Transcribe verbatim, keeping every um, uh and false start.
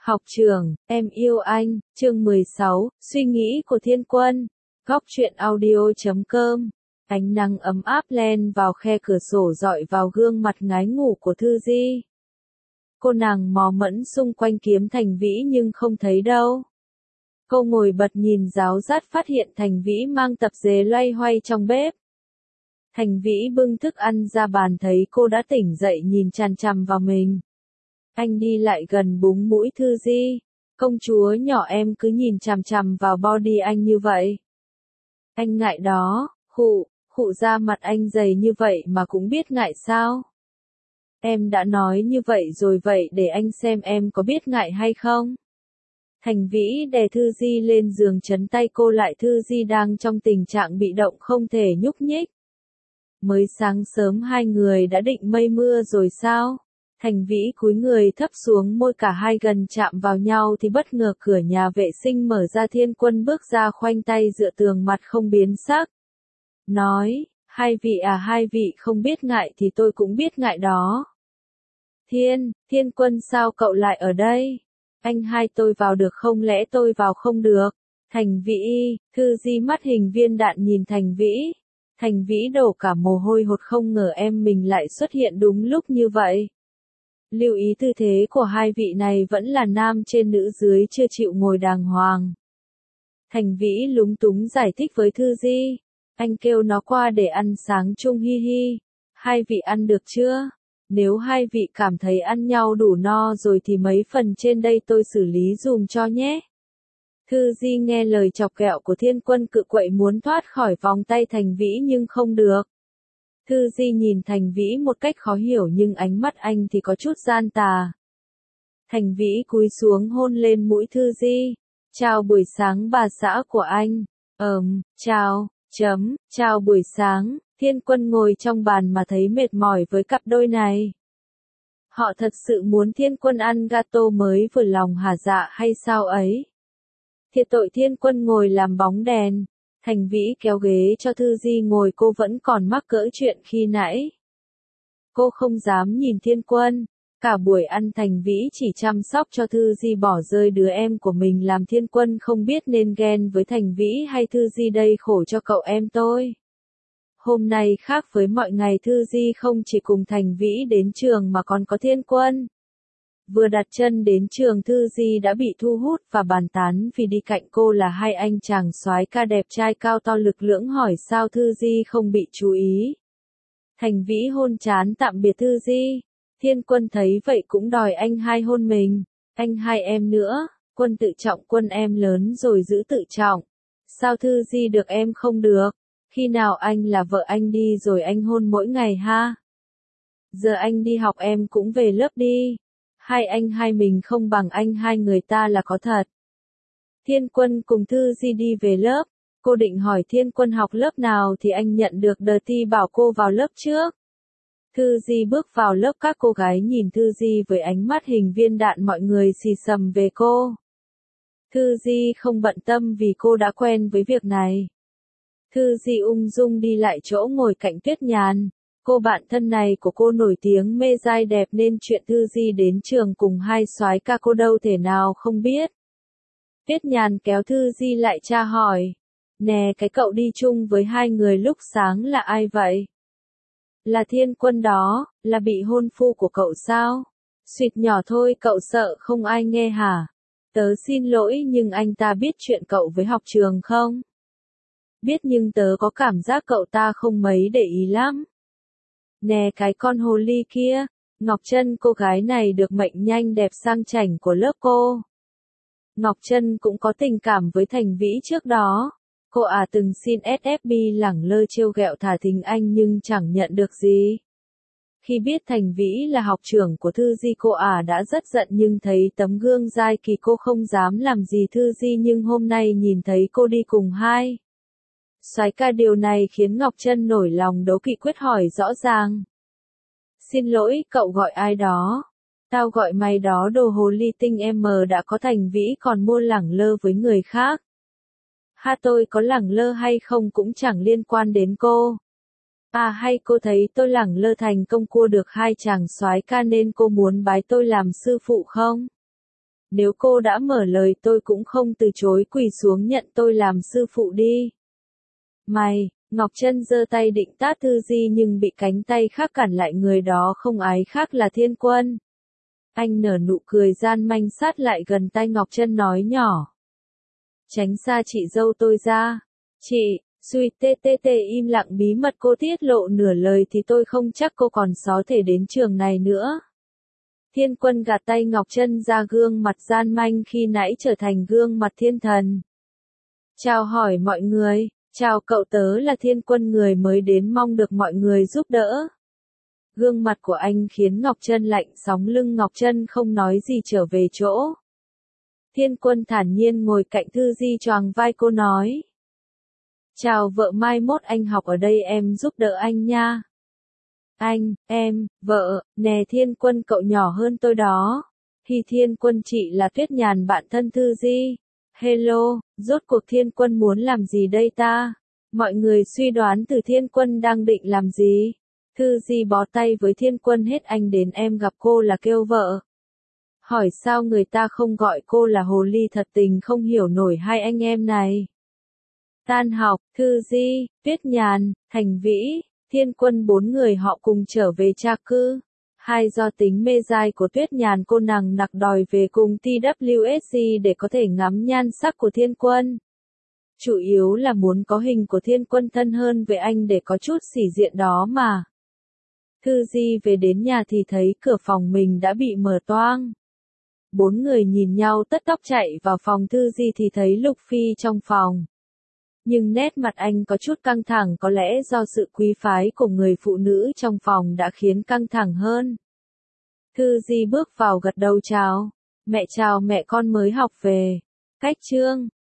Học trưởng, em yêu anh, chương mười sáu, suy nghĩ của Thiên Quân. Góc truyện audio chấm com. Ánh nắng ấm áp len vào khe cửa sổ dọi vào gương mặt ngái ngủ của Thư Di. Cô nàng mò mẫm xung quanh kiếm Thành Vĩ nhưng không thấy đâu. Cô ngồi bật nhìn ráo rát phát hiện Thành Vĩ mang tập dề loay hoay trong bếp. Thành Vĩ bưng thức ăn ra bàn thấy cô đã tỉnh dậy nhìn chằm chằm vào mình. Anh đi lại gần búng mũi Thư Di. Công chúa nhỏ em cứ nhìn chằm chằm vào body anh như vậy. Anh ngại đó, khụ, khụ ra mặt anh dày như vậy mà cũng biết ngại sao? Em đã nói như vậy rồi vậy để anh xem em có biết ngại hay không? Thành Vĩ đè Thư Di lên giường trấn tay cô lại. Thư Di đang trong tình trạng bị động không thể nhúc nhích. Mới sáng sớm hai người đã định mây mưa rồi sao? Thành Vĩ cúi người thấp xuống môi cả hai gần chạm vào nhau thì bất ngờ cửa nhà vệ sinh mở ra. Thiên Quân bước ra khoanh tay dựa tường mặt không biến sắc. Nói, hai vị à hai vị không biết ngại thì tôi cũng biết ngại đó. Thiên, Thiên Quân sao cậu lại ở đây? Anh hai tôi vào được không lẽ tôi vào không được? Thành Vĩ, Thư Di mắt hình viên đạn nhìn Thành Vĩ. Thành Vĩ đổ cả mồ hôi hột không ngờ em mình lại xuất hiện đúng lúc như vậy. Lưu ý tư thế của hai vị này vẫn là nam trên nữ dưới chưa chịu ngồi đàng hoàng. Thành Vĩ lúng túng giải thích với Thư Di. Anh kêu nó qua để ăn sáng chung hi hi. Hai vị ăn được chưa? Nếu hai vị cảm thấy ăn nhau đủ no rồi thì mấy phần trên đây tôi xử lý dùm cho nhé. Thư Di nghe lời chọc ghẹo của Thiên Quân cự quậy muốn thoát khỏi vòng tay Thành Vĩ nhưng không được. Thư Di nhìn Thành Vĩ một cách khó hiểu nhưng ánh mắt anh thì có chút gian tà. Thành Vĩ cúi xuống hôn lên mũi Thư Di. Chào buổi sáng bà xã của anh. Ờm, chào, chấm, chào buổi sáng. Thiên Quân ngồi trong bàn mà thấy mệt mỏi với cặp đôi này. Họ thật sự muốn Thiên Quân ăn gato mới vừa lòng hả dạ hay sao ấy? Thiệt tội. Thiên Quân ngồi làm bóng đèn. Thành Vĩ kéo ghế cho Thư Di ngồi. Cô vẫn còn mắc cỡ chuyện khi nãy. Cô không dám nhìn Thiên Quân. Cả buổi ăn Thành Vĩ chỉ chăm sóc cho Thư Di bỏ rơi đứa em của mình làm Thiên Quân không biết nên ghen với Thành Vĩ hay Thư Di đây khổ cho cậu em tôi. Hôm nay khác với mọi ngày. Thư Di không chỉ cùng Thành Vĩ đến trường mà còn có Thiên Quân. Vừa đặt chân đến trường Thư Di đã bị thu hút và bàn tán vì đi cạnh cô là hai anh chàng soái ca đẹp trai cao to lực lưỡng hỏi sao Thư Di không bị chú ý. Thành Vĩ hôn trán tạm biệt Thư Di. Thiên Quân thấy vậy cũng đòi anh hai hôn mình. Anh hai em nữa, Quân tự trọng. Quân em lớn rồi giữ tự trọng. Sao Thư Di được em không được? Khi nào anh là vợ anh đi rồi anh hôn mỗi ngày ha? Giờ anh đi học em cũng về lớp đi. Hai anh hai mình không bằng anh hai người ta là có thật. Thiên Quân cùng Thư Di đi về lớp. Cô định hỏi Thiên Quân học lớp nào thì anh nhận được đờ ti bảo cô vào lớp trước. Thư Di bước vào lớp. Các cô gái nhìn Thư Di với ánh mắt hình viên đạn. Mọi người xì xầm về cô. Thư Di không bận tâm vì cô đã quen với việc này. Thư Di ung dung đi lại chỗ ngồi cạnh Tuyết Nhàn. Cô bạn thân này của cô nổi tiếng mê giai đẹp nên chuyện Thư Di đến trường cùng hai soái ca cô đâu thể nào không biết. Tuyết Nhàn kéo Thư Di lại tra hỏi. Nè cái cậu đi chung với hai người lúc sáng là ai vậy? Là Thiên Quân đó, là bị hôn phu của cậu sao? Suýt nhỏ thôi cậu sợ không ai nghe hả? Tớ xin lỗi nhưng anh ta biết chuyện cậu với học trường không? Biết nhưng tớ có cảm giác cậu ta không mấy để ý lắm. Nè cái con hồ ly kia, Ngọc Trân cô gái này được mệnh nhanh đẹp sang chảnh của lớp cô. Ngọc Trân cũng có tình cảm với Thành Vĩ trước đó. Cô à từng xin ét ép bê lẳng lơ trêu ghẹo thả thính anh nhưng chẳng nhận được gì. Khi biết Thành Vĩ là học trưởng của Thư Di cô à đã rất giận nhưng thấy tấm gương dai kỳ cô không dám làm gì Thư Di nhưng hôm nay nhìn thấy cô đi cùng hai soái ca điều này khiến Ngọc Trân nổi lòng đố kỵ quyết hỏi rõ ràng. Xin lỗi cậu gọi ai đó? Tao gọi mày đó đồ hồ ly tinh em mờ đã có Thành Vĩ còn mua lẳng lơ với người khác. Ha tôi có lẳng lơ hay không cũng chẳng liên quan đến cô. À hay cô thấy tôi lẳng lơ thành công cua được hai chàng soái ca nên cô muốn bái tôi làm sư phụ không? Nếu cô đã mở lời tôi cũng không từ chối, quỳ xuống nhận tôi làm sư phụ đi. Mày, Ngọc Trân giơ tay định tát Thư Di nhưng bị cánh tay khác cản lại, người đó không ai khác là Thiên Quân. Anh nở nụ cười gian manh sát lại gần tai Ngọc Trân nói nhỏ. Tránh xa chị dâu tôi ra. Chị, suy tê tê tê im lặng bí mật cô tiết lộ nửa lời thì tôi không chắc cô còn có thể đến trường này nữa. Thiên Quân gạt tay Ngọc Trân ra, gương mặt gian manh khi nãy trở thành gương mặt thiên thần. Chào hỏi mọi người, chào cậu, tớ là Thiên Quân, người mới đến mong được mọi người giúp đỡ. Gương mặt của anh khiến Ngọc Trân lạnh sóng lưng, Ngọc Trân không nói gì trở về chỗ. Thiên Quân thản nhiên ngồi cạnh Thư Di choàng vai cô nói. Chào vợ, mai mốt anh học ở đây em giúp đỡ anh nha. Anh, em, vợ, nè Thiên Quân cậu nhỏ hơn tôi đó. Thì Thiên Quân, chị là Tuyết Nhàn, bạn thân Thư Di. Hello, rốt cuộc Thiên Quân muốn làm gì đây ta? Mọi người suy đoán từ Thiên Quân đang định làm gì? Thư Di bó tay với Thiên Quân, hết anh đến em gặp cô là kêu vợ. Hỏi sao người ta không gọi cô là hồ ly, thật tình không hiểu nổi hai anh em này. Tan học, Thư Di, Tuyết Nhàn, Thành Vĩ, Thiên Quân bốn người họ cùng trở về tra cư. Hai do tính mê dai của Tuyết Nhàn, cô nàng nặc đòi về cùng tê vê ét giê để có thể ngắm nhan sắc của Thiên Quân. Chủ yếu là muốn có hình của Thiên Quân thân hơn với anh để có chút sĩ diện đó mà. Thư Di về đến nhà thì thấy cửa phòng mình đã bị mở toang. Bốn người nhìn nhau tất tốc chạy vào phòng Thư Di thì thấy Lục Phi trong phòng. Nhưng nét mặt anh có chút căng thẳng, có lẽ do sự quý phái của người phụ nữ trong phòng đã khiến căng thẳng hơn. Thư Di bước vào gật đầu chào. Mẹ chào mẹ, con mới học về. Cách chương